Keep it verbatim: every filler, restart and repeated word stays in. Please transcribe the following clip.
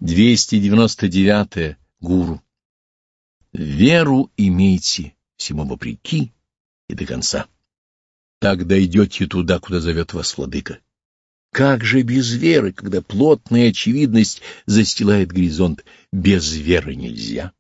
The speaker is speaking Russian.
двести девяносто девятое. Гуру. Веру имейте всему вопреки и до конца. Так дойдете туда, куда зовет вас Владыка. Как же без веры, когда плотная очевидность застилает горизонт? Без веры нельзя.